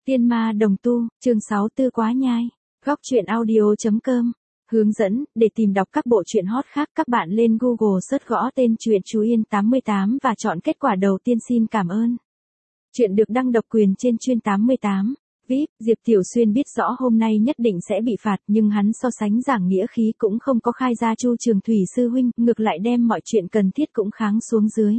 Tiên ma đồng tu, chương 6 Tư Quá Nhai. Góc truyện audio.com. Hướng dẫn, để tìm đọc các bộ truyện hot khác các bạn lên Google search gõ tên truyện Chú Yên 88 và chọn kết quả đầu tiên. Xin cảm ơn. Chuyện được đăng độc quyền trên Chuyên 88. VIP, Diệp Tiểu Xuyên biết rõ hôm nay nhất định sẽ bị phạt nhưng hắn so sánh giảng nghĩa khí cũng không có khai ra Chu Trường Thủy sư huynh, ngược lại đem mọi chuyện cần thiết cũng kháng xuống dưới.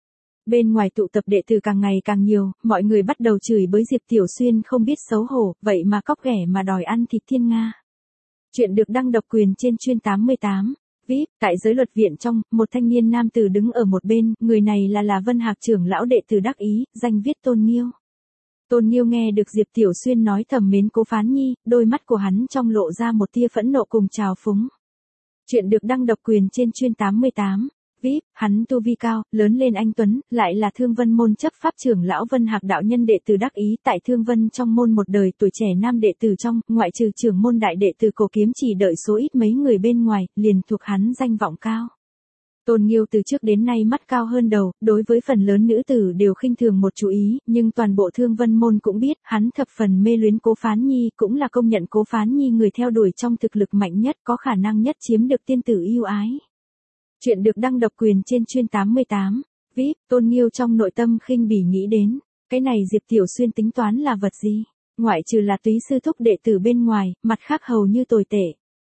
Bên ngoài tụ tập đệ tử càng ngày càng nhiều, mọi người bắt đầu chửi bới Diệp Tiểu Xuyên không biết xấu hổ, vậy mà cóc ghẻ mà đòi ăn thịt thiên nga. Chuyện được đăng độc quyền trên Chuyên 88. VIP, tại giới luật viện trong, một thanh niên nam tử đứng ở một bên, người này là Vân Hạc trưởng lão đệ tử đắc ý, danh viết Tôn Nghiêu. Tôn Nghiêu nghe được Diệp Tiểu Xuyên nói thầm mến Cố Phán Nhi, đôi mắt của hắn trong lộ ra một tia phẫn nộ cùng trào phúng. Chuyện được đăng độc quyền trên Chuyên 88. VIP, hắn tu vi cao, lớn lên anh tuấn, lại là Thương Vân môn chấp pháp trưởng lão Vân Hạc đạo nhân đệ tử đắc ý tại Thương Vân trong môn một đời tuổi trẻ nam đệ tử trong, ngoại trừ trưởng môn đại đệ tử Cổ Kiếm chỉ đợi số ít mấy người bên ngoài, liền thuộc hắn danh vọng cao. Tôn Nghiêu từ trước đến nay mắt cao hơn đầu, đối với phần lớn nữ tử đều khinh thường một chú ý, nhưng toàn bộ Thương Vân môn cũng biết, hắn thập phần mê luyến Cố Phán Nhi, cũng là công nhận Cố Phán Nhi người theo đuổi trong thực lực mạnh nhất, có khả năng nhất chiếm được tiên tử yêu ái. Chuyện được đăng độc quyền trên Chuyên 88. VIP, Tôn Nghiêu trong nội tâm khinh bỉ nghĩ đến, cái này Diệp Tiểu Xuyên tính toán là vật gì? Ngoại trừ là túy sư thúc đệ tử bên ngoài, mặt khác hầu như tồi tệ.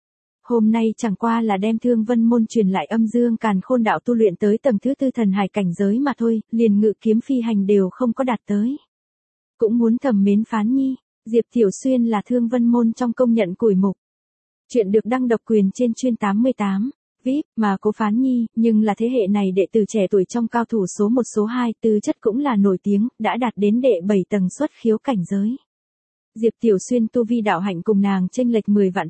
Hôm nay chẳng qua là đem Thương Vân môn truyền lại âm dương càn khôn đạo tu luyện tới tầng thứ tư thần hải cảnh giới mà thôi, liền ngự kiếm phi hành đều không có đạt tới. Cũng muốn thầm mến Phán Nhi, Diệp Tiểu Xuyên là Thương Vân môn trong công nhận củi mục. Chuyện được đăng độc quyền trên Chuyên 88. VIP, mà Cố Phán Nhi, nhưng là thế hệ này đệ tử trẻ tuổi trong cao thủ số 1 số 2, tư chất cũng là nổi tiếng, đã đạt đến đệ 7 tầng xuất khiếu cảnh giới. Diệp Tiểu Xuyên tu vi đạo hạnh cùng nàng chênh lệch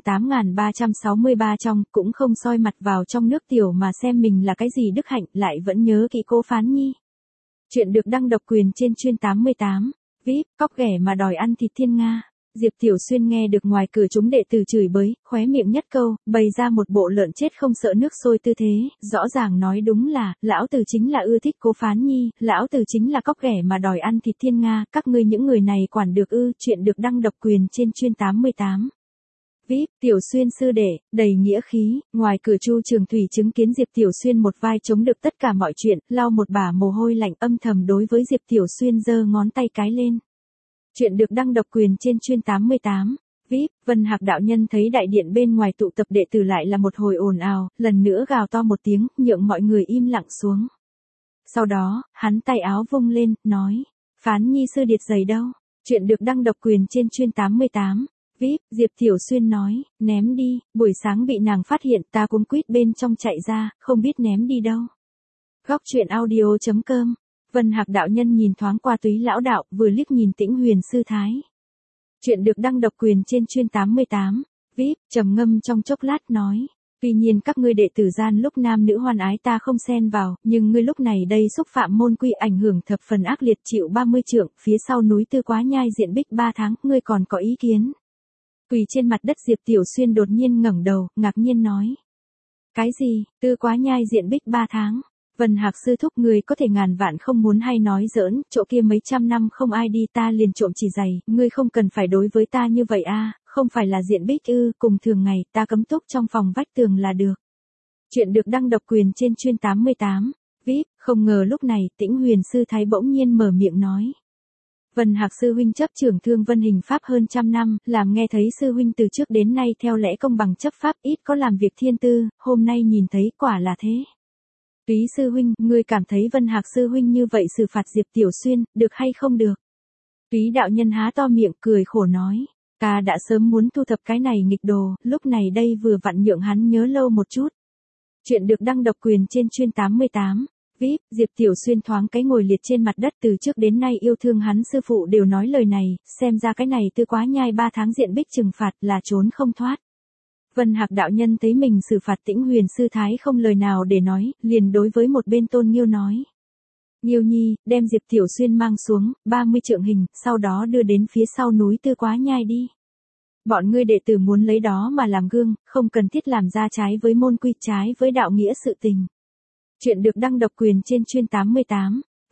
10.8363 trong, cũng không soi mặt vào trong nước tiểu mà xem mình là cái gì đức hạnh, lại vẫn nhớ kỹ Cố Phán Nhi. Chuyện được đăng độc quyền trên Chuyên 88. VIP, cóc ghẻ mà đòi ăn thịt thiên nga. Diệp Tiểu Xuyên nghe được ngoài cửa chúng đệ tử chửi bới, khóe miệng nhất câu, bày ra một bộ lợn chết không sợ nước sôi tư thế, rõ ràng nói đúng là, lão tử chính là ưa thích Cố Phán Nhi, lão tử chính là cóc ghẻ mà đòi ăn thịt thiên nga, các ngươi những người này quản được ư? Chuyện được đăng độc quyền trên Chuyên 88. VIP, Tiểu Xuyên sư đệ, đầy nghĩa khí, ngoài cửa Chu Trường Thủy chứng kiến Diệp Tiểu Xuyên một vai chống được tất cả mọi chuyện, lau một bả mồ hôi lạnh âm thầm đối với Diệp Tiểu Xuyên giơ ngón tay cái lên. Chuyện được đăng độc quyền trên Chuyên 88. VIP, Vân Hạc đạo nhân thấy đại điện bên ngoài tụ tập đệ tử lại là một hồi ồn ào, lần nữa gào to một tiếng, nhượng mọi người im lặng xuống. Sau đó, hắn tay áo vung lên, nói, Phán Nhi sư điệt giày đâu? Chuyện được đăng độc quyền trên Chuyên 88. VIP, Diệp Tiểu Xuyên nói, ném đi, buổi sáng bị nàng phát hiện ta cuống quýt bên trong chạy ra, không biết ném đi đâu. Góc truyện audio.com. Vân Hạc đạo nhân nhìn thoáng qua Túy lão đạo, vừa liếc nhìn Tĩnh Huyền sư thái. Chuyện được đăng độc quyền trên Chuyên 88. VIP, trầm ngâm trong chốc lát nói, tuy nhiên các ngươi đệ tử gian lúc nam nữ hoan ái ta không xen vào, nhưng ngươi lúc này đây xúc phạm môn quy ảnh hưởng thập phần ác liệt chịu 30 trượng, phía sau núi Tư Quá Nhai diện bích 3 tháng, ngươi còn có ý kiến? Quỳ trên mặt đất Diệp Tiểu Xuyên đột nhiên ngẩng đầu, ngạc nhiên nói, cái gì? Tư Quá Nhai diện bích 3 tháng? Vân Hạc sư thúc người có thể ngàn vạn không muốn hay nói giỡn, chỗ kia mấy trăm năm không ai đi ta liền trộm chỉ giày, ngươi không cần phải đối với ta như vậy a, không phải là diện bích ư, cùng thường ngày ta cấm túc trong phòng vách tường là được. Chuyện được đăng độc quyền trên Chuyên 88. VIP, không ngờ lúc này Tĩnh Huyền sư thái bỗng nhiên mở miệng nói. Vân Hạc sư huynh chấp trưởng Thương Vân hình pháp hơn trăm năm, làm nghe thấy sư huynh từ trước đến nay theo lẽ công bằng chấp pháp ít có làm việc thiên tư, hôm nay nhìn thấy quả là thế. Túy sư huynh, ngươi cảm thấy Vân Hạc sư huynh như vậy xử phạt Diệp Tiểu Xuyên, được hay không được? Túy đạo nhân há to miệng cười khổ nói, ta đã sớm muốn thu thập cái này nghịch đồ, lúc này đây vừa vặn nhượng hắn nhớ lâu một chút. Chuyện được đăng độc quyền trên Chuyên 88. VIP, Diệp Tiểu Xuyên thoáng cái ngồi liệt trên mặt đất từ trước đến nay yêu thương hắn sư phụ đều nói lời này, xem ra cái này Tư Quá Nhai 3 tháng diện bích trừng phạt là trốn không thoát. Vân Hạc đạo nhân thấy mình xử phạt Tĩnh Huyền sư thái không lời nào để nói, liền đối với một bên Tôn Nghiêu nói. Nghiêu nhi, đem Diệp Tiểu Xuyên mang xuống, 30 trượng hình, sau đó đưa đến phía sau núi Tư Quá Nhai đi. Bọn ngươi đệ tử muốn lấy đó mà làm gương, không cần thiết làm ra trái với môn quy trái với đạo nghĩa sự tình. Chuyện được đăng độc quyền trên Chuyên 88.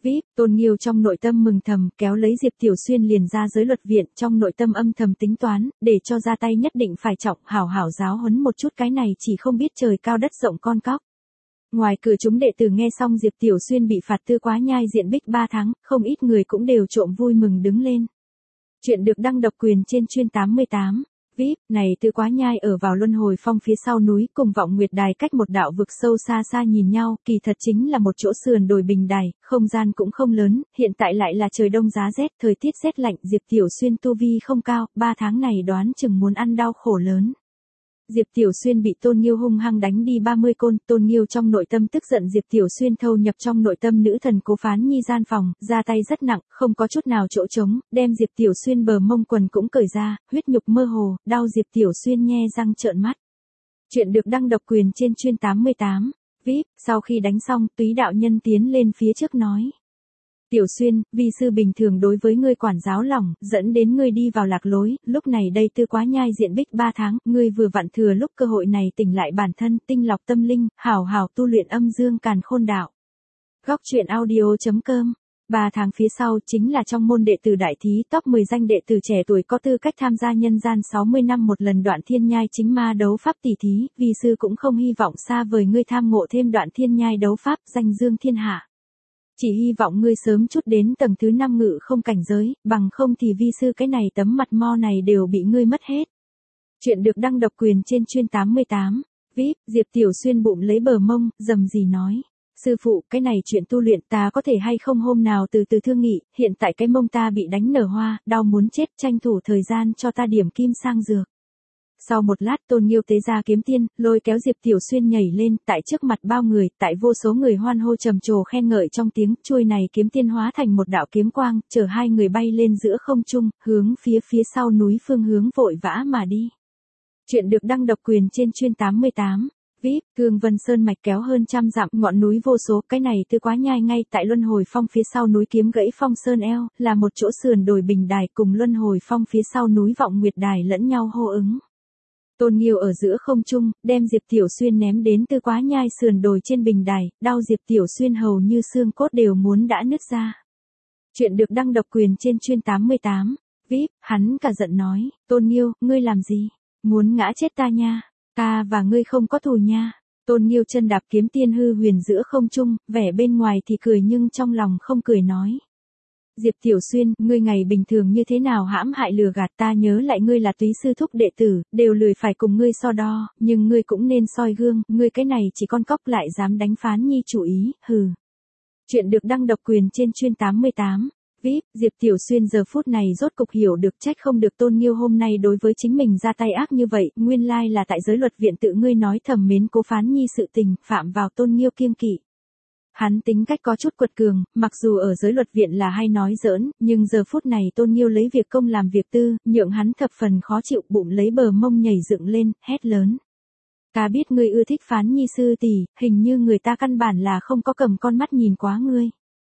VIP, Tôn Nghiêu trong nội tâm mừng thầm, kéo lấy Diệp Tiểu Xuyên liền ra giới luật viện, trong nội tâm âm thầm tính toán, để cho ra tay nhất định phải trọng, hảo hảo giáo huấn một chút cái này chỉ không biết trời cao đất rộng con cóc. Ngoài cửa chúng đệ tử nghe xong Diệp Tiểu Xuyên bị phạt Tư Quá Nhai diện bích 3 tháng, không ít người cũng đều trộm vui mừng đứng lên. Chuyện được đăng độc quyền trên chuyên 88. VIP, này Tư Quá Nhai ở vào luân hồi phong phía sau núi, cùng Vọng Nguyệt Đài cách một đạo vực sâu xa xa nhìn nhau, kỳ thật chính là một chỗ sườn đồi bình đài, không gian cũng không lớn, hiện tại lại là trời đông giá rét, thời tiết rét lạnh, Diệp Tiểu Xuyên tu vi không cao, 3 tháng này đoán chừng muốn ăn đau khổ lớn. Diệp Tiểu Xuyên bị Tôn Nghiêu hung hăng đánh đi 30 côn, Tôn Nghiêu trong nội tâm tức giận Diệp Tiểu Xuyên thâu nhập trong nội tâm nữ thần Cố Phán Nhi gian phòng, ra tay rất nặng, không có chút nào chỗ trống, đem Diệp Tiểu Xuyên bờ mông quần cũng cởi ra, huyết nhục mơ hồ, đau Diệp Tiểu Xuyên nhe răng trợn mắt. Chuyện được đăng độc quyền trên chuyên 88. VIP, sau khi đánh xong, Túy đạo nhân tiến lên phía trước nói. Tiểu Xuyên, vi sư bình thường đối với ngươi quản giáo lòng, dẫn đến ngươi đi vào lạc lối, lúc này đây Tư Quá Nhai diện bích 3 tháng, ngươi vừa vặn thừa lúc cơ hội này tỉnh lại bản thân, tinh lọc tâm linh, hảo hảo tu luyện âm dương càn khôn đạo. Góc truyện audio.com. 3 tháng phía sau chính là trong môn đệ tử đại thí top 10 danh đệ tử trẻ tuổi có tư cách tham gia nhân gian 60 năm một lần Đoạn Thiên Nhai chính ma đấu pháp tỷ thí, vi sư cũng không hy vọng xa vời ngươi tham ngộ thêm Đoạn Thiên Nhai đấu pháp danh dương thiên hạ. Chỉ hy vọng ngươi sớm chút đến tầng thứ 5 ngự không cảnh giới, bằng không thì vi sư cái này tấm mặt mo này đều bị ngươi mất hết. Chuyện được đăng độc quyền trên chuyên 88. VIP, Diệp Tiểu Xuyên bụng lấy bờ mông, rầm rì nói. Sư phụ, cái này chuyện tu luyện ta có thể hay không hôm nào từ từ thương nghị, hiện tại cái mông ta bị đánh nở hoa, đau muốn chết, tranh thủ thời gian cho ta điểm kim sang dược. Sau một lát Tôn Nghiêu tế ra kiếm tiên, lôi kéo Diệp Tiểu Xuyên nhảy lên, tại trước mặt bao người, tại vô số người hoan hô trầm trồ khen ngợi trong tiếng, chuôi này kiếm tiên hóa thành một đạo kiếm quang, chở hai người bay lên giữa không trung, hướng phía sau núi phương hướng vội vã mà đi. Chuyện được đăng độc quyền trên chuyên 88. VIP, Cương Vân Sơn mạch kéo hơn 100 dặm, ngọn núi vô số, cái này Tư Quá Nhai ngay tại luân hồi phong phía sau núi Kiếm Gãy Phong Sơn eo, là một chỗ sườn đồi bình đài cùng luân hồi phong phía sau núi Vọng Nguyệt Đài lẫn nhau hô ứng. Tôn Nghiêu ở giữa không trung, đem Diệp Tiểu Xuyên ném đến Tư Quá Nhai sườn đồi trên bình đài, đau Diệp Tiểu Xuyên hầu như xương cốt đều muốn đã nứt ra. Chuyện được đăng độc quyền trên chuyên 88. VIP, hắn cả giận nói, Tôn Nghiêu, ngươi làm gì? Muốn ngã chết ta nha. Ta và ngươi không có thù nha. Tôn Nghiêu chân đạp kiếm tiên hư huyền giữa không trung, vẻ bên ngoài thì cười nhưng trong lòng không cười nói. Diệp Tiểu Xuyên, ngươi ngày bình thường như thế nào hãm hại lừa gạt ta, nhớ lại ngươi là túy sư thúc đệ tử, đều lười phải cùng ngươi so đo, nhưng ngươi cũng nên soi gương, ngươi cái này chỉ con cóc lại dám đánh Phán Nhi chủ ý, hừ. Chuyện được đăng độc quyền trên chuyên 88. VIP, Diệp Tiểu Xuyên giờ phút này rốt cục hiểu được trách không được Tôn Nghiêu hôm nay đối với chính mình ra tay ác như vậy, nguyên lai là tại giới luật viện tự ngươi nói thầm mến Cố Phán Nhi sự tình, phạm vào Tôn Nghiêu kiêng kỵ. Hắn tính cách có chút quật cường, mặc dù ở giới luật viện là hay nói giỡn, nhưng giờ phút này Tôn Nghiêu lấy việc công làm việc tư, nhượng hắn thập phần khó chịu, bụng lấy bờ mông nhảy dựng lên, hét lớn. Ta biết ngươi ưa thích Phán Nhi sư tỷ, hình như người ta căn bản là không có cầm con mắt nhìn quá ngươi.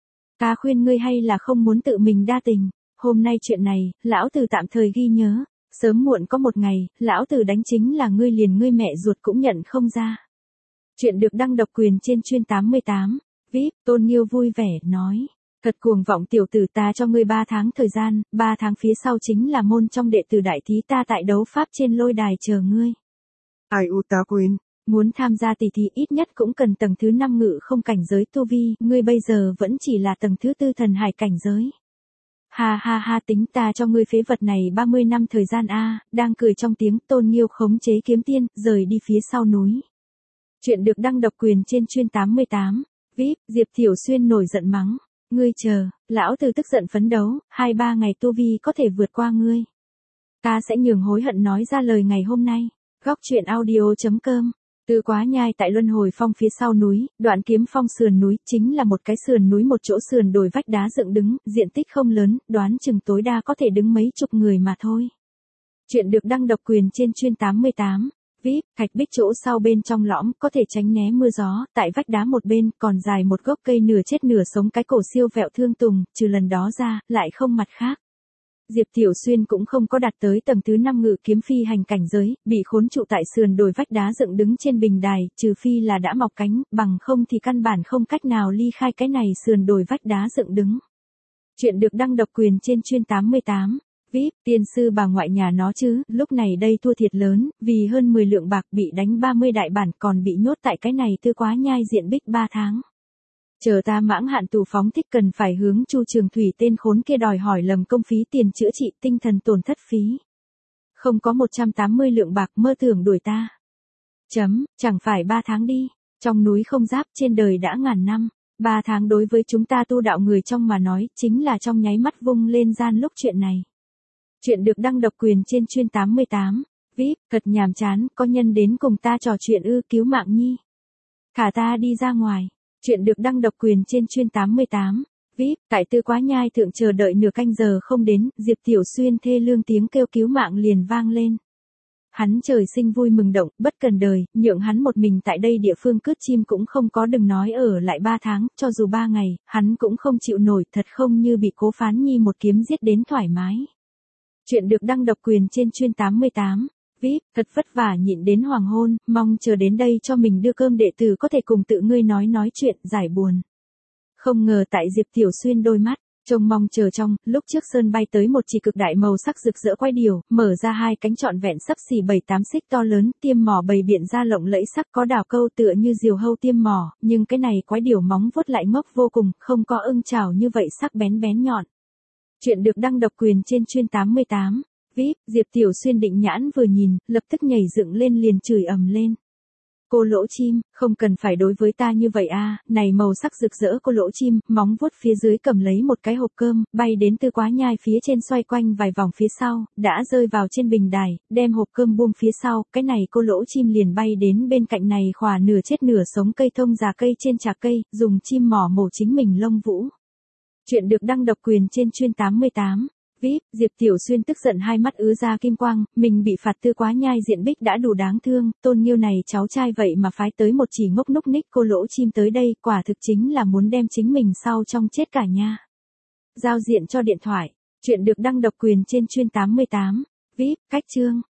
Ta khuyên ngươi hay là không muốn tự mình đa tình, hôm nay chuyện này, lão tử tạm thời ghi nhớ, sớm muộn có một ngày, lão tử đánh chính là ngươi liền ngươi mẹ ruột cũng nhận không ra. Chuyện được đăng độc quyền trên chuyên 88. VIP, Tôn Nghiêu vui vẻ, nói. Thật cuồng vọng tiểu tử, ta cho ngươi 3 tháng thời gian, 3 tháng phía sau chính là môn trong đệ tử đại thí, ta tại đấu pháp trên lôi đài chờ ngươi. Ai u ta quên. Muốn tham gia tỷ thí ít nhất cũng cần tầng thứ 5 ngự không cảnh giới tu vi, ngươi bây giờ vẫn chỉ là tầng thứ 4 thần hải cảnh giới. Ha ha ha, tính ta cho ngươi phế vật này 30 năm thời gian a. Đang cười trong tiếng, Tôn Nghiêu khống chế kiếm tiên, rời đi phía sau núi. Chuyện được đăng độc quyền trên chuyên 88. VIP, Diệp Tiểu Xuyên nổi giận mắng. Ngươi chờ, lão tử tức giận phấn đấu, 2-3 ngày tu vi có thể vượt qua ngươi. Ta sẽ nhường hối hận nói ra lời ngày hôm nay. Góc truyện audio.com. Tư Quá Nhai tại luân hồi phong phía sau núi, Đoạn Kiếm Phong sườn núi, chính là một cái sườn núi, một chỗ sườn đồi vách đá dựng đứng, diện tích không lớn, đoán chừng tối đa có thể đứng mấy chục người mà thôi. Chuyện được đăng độc quyền trên chuyên 88. VIP, thạch bích chỗ sau bên trong lõm, có thể tránh né mưa gió, tại vách đá một bên, còn dài một gốc cây nửa chết nửa sống cái cổ siêu vẹo thương tùng, trừ lần đó ra, lại không mặt khác. Diệp Tiểu Xuyên cũng không có đạt tới tầng thứ 5 ngự kiếm phi hành cảnh giới, bị khốn trụ tại sườn đồi vách đá dựng đứng trên bình đài, trừ phi là đã mọc cánh, bằng không thì căn bản không cách nào ly khai cái này sườn đồi vách đá dựng đứng. Chuyện được đăng độc quyền trên chuyên 88. VIP, tiên sư bà ngoại nhà nó chứ, lúc này đây thua thiệt lớn, vì hơn 10 lượng bạc bị đánh 30 đại bản còn bị nhốt tại cái này Tư Quá Nhai diện bích 3 tháng. Chờ ta mãng hạn tù phóng thích cần phải hướng Chu Trường Thủy tên khốn kia đòi hỏi lầm công phí tiền chữa trị tinh thần tổn thất phí. Không có 180 lượng bạc mơ tưởng đuổi ta. Chẳng phải 3 tháng đi, trong núi không giáp trên đời đã ngàn năm. 3 tháng đối với chúng ta tu đạo người trong mà nói chính là trong nháy mắt vung lên gian lúc chuyện này. Chuyện được đăng độc quyền trên chuyên 88. VIP, thật nhàm chán, có nhân đến cùng ta trò chuyện cứu mạng nhi. Thả ta đi ra ngoài. Chuyện được đăng độc quyền trên chuyên 88. VIP, tại Tư Quá Nhai thượng chờ đợi nửa canh giờ không đến, Diệp Tiểu Xuyên thê lương tiếng kêu cứu mạng liền vang lên. Hắn trời sinh vui mừng động, bất cần đời, nhượng hắn một mình tại đây địa phương cướp chim cũng không có, đừng nói ở lại 3 tháng, cho dù 3 ngày, hắn cũng không chịu nổi, thật không như bị Cố Phán Nhi một kiếm giết đến thoải mái. Chuyện được đăng độc quyền trên chuyên 88. VIP, thật vất vả nhịn đến hoàng hôn, mong chờ đến đây cho mình đưa cơm đệ tử có thể cùng tự ngươi nói chuyện, giải buồn. Không ngờ tại Diệp Tiểu Xuyên đôi mắt, trông mong chờ trong, lúc trước sơn bay tới một chỉ cực đại màu sắc rực rỡ quay điều, mở ra hai cánh trọn vẹn sấp xỉ 7-8 xích to lớn, tiêm mỏ bầy biện ra lộng lẫy sắc có đào câu tựa như diều hâu tiêm mỏ, nhưng cái này quái điều móng vuốt lại ngốc vô cùng, không có ưng chảo như vậy sắc bén nhọn. Chuyện được đăng độc quyền trên chuyên 88. VIP, Diệp Tiểu Xuyên định nhãn vừa nhìn, lập tức nhảy dựng lên liền chửi ầm lên. Cô lỗ chim, không cần phải đối với ta như vậy a, này màu sắc rực rỡ cô lỗ chim, móng vuốt phía dưới cầm lấy một cái hộp cơm, bay đến Tư Quá Nhai phía trên xoay quanh vài vòng phía sau, đã rơi vào trên bình đài, đem hộp cơm buông phía sau, cái này cô lỗ chim liền bay đến bên cạnh này khỏa nửa chết nửa sống cây thông già cây trên trà cây, dùng chim mỏ mổ chính mình lông vũ. Chuyện được đăng độc quyền trên chuyên 88. VIP, Diệp Tiểu Xuyên tức giận hai mắt ứa ra kim quang, mình bị phạt Tư Quá Nhai diện bích đã đủ đáng thương, Tôn Nghiêu này cháu trai vậy mà phái tới một chỉ ngốc núc ních cô lỗ chim tới đây, quả thực chính là muốn đem chính mình sau trong chết cả nhà. Giao diện cho điện thoại. Chuyện được đăng độc quyền trên chuyên 88. VIP, cách chương.